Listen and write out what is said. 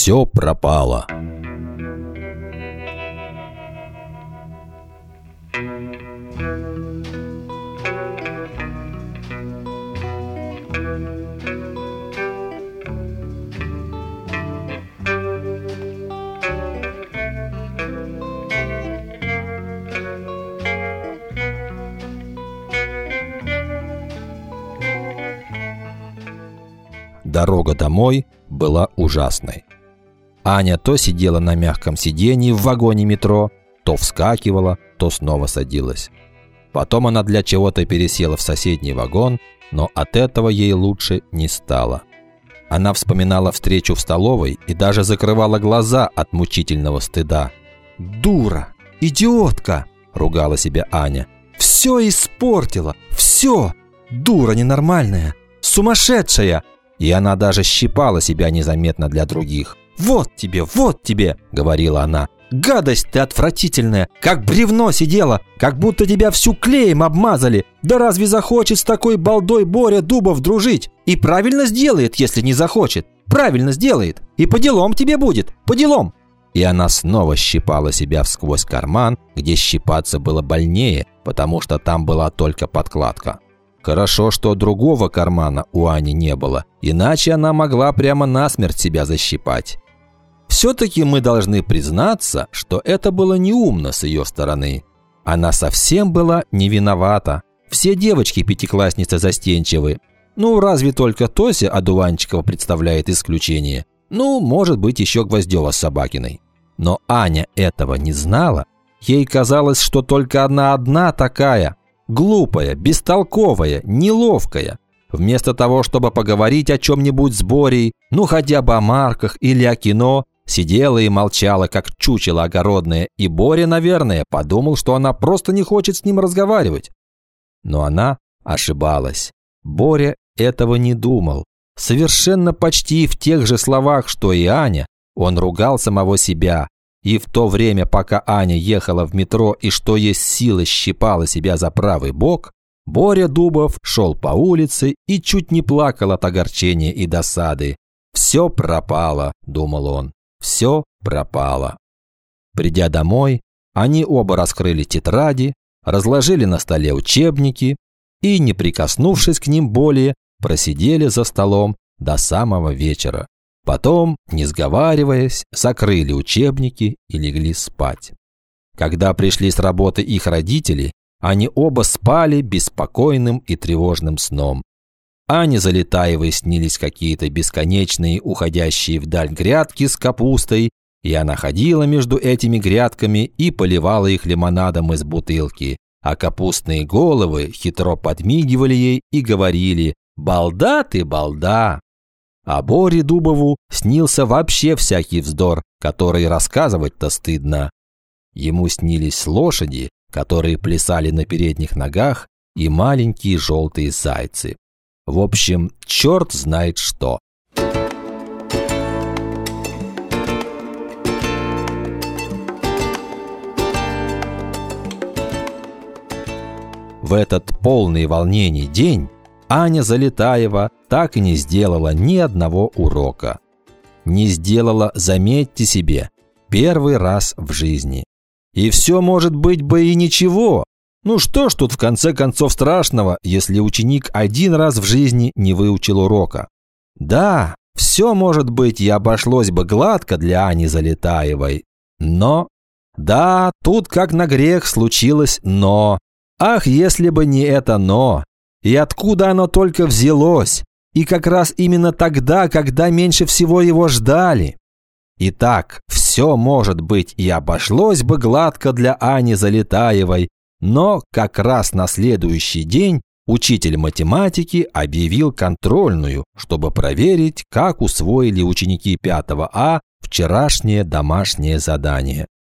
все пропало. Дорога домой была ужасной. Аня то сидела на мягком сиденье в вагоне метро, то вскакивала, то снова садилась. Потом она для чего-то пересела в соседний вагон, но от этого ей лучше не стало. Она вспоминала встречу в столовой и даже закрывала глаза от мучительного стыда. «Дура! Идиотка!» – ругала себя Аня. «Все испортила! Все! Дура ненормальная! Сумасшедшая!» И она даже щипала себя незаметно для других. вот тебе!» – говорила она. «Гадость ты отвратительная! Как бревно сидела! Как будто тебя всю клеем обмазали! Да разве захочет с такой балдой Боря Дубов дружить? И правильно сделает, если не захочет! Правильно сделает! И по делам тебе будет! По делам!» И она снова щипала себя всквозь карман, где щипаться было больнее, потому что там была только подкладка. Хорошо, что другого кармана у Ани не было, иначе она могла прямо насмерть себя защипать. Все-таки мы должны признаться, что это было неумно с ее стороны. Она совсем была не виновата. Все девочки-пятиклассницы застенчивы. Ну, разве только Тося Одуванчикова представляет исключение. Ну, может быть, еще Гвоздева с Собакиной. Но Аня этого не знала. Ей казалось, что только она одна такая. Глупая, бестолковая, неловкая. Вместо того, чтобы поговорить о чем-нибудь с Борей, ну хотя бы о марках или о кино, сидела и молчала, как чучело огородное, и Боря, наверное, подумал, что она просто не хочет с ним разговаривать. Но она ошибалась. Боря этого не думал. Совершенно почти в тех же словах, что и Аня, он ругал самого себя. И в то время, пока Аня ехала в метро и что есть силы щипала себя за правый бок, Боря Дубов шел по улице и чуть не плакал от огорчения и досады. «Все пропало», – думал он, – «все пропало». Придя домой, они оба раскрыли тетради, разложили на столе учебники и, не прикоснувшись к ним более, просидели за столом до самого вечера. Потом, не сговариваясь, закрыли учебники и легли спать. Когда пришли с работы их родители, они оба спали беспокойным и тревожным сном. Ане Залетаевой снились какие-то бесконечные, уходящие вдаль грядки с капустой, и она ходила между этими грядками и поливала их лимонадом из бутылки, а капустные головы хитро подмигивали ей и говорили: «Балда ты, балда!» А Боре Дубову снился вообще всякий вздор, который рассказывать-то стыдно. Ему снились лошади, которые плясали на передних ногах, и маленькие желтые зайцы. В общем, черт знает что. В этот полный волнений день Аня Залетаева так и не сделала ни одного урока. Не сделала, заметьте себе, первый раз в жизни. И все, может быть, бы и ничего. Ну что ж тут в конце концов страшного, если ученик один раз в жизни не выучил урока? Да, все, может быть, и обошлось бы гладко для Ани Залетаевой. Но, да, тут как на грех случилось «но». Ах, если бы не это «но». И откуда оно только взялось? И как раз именно тогда, когда меньше всего его ждали. Итак, все, может быть, и обошлось бы гладко для Ани Залетаевой, но как раз на следующий день учитель математики объявил контрольную, чтобы проверить, как усвоили ученики 5 А вчерашнее домашнее задание.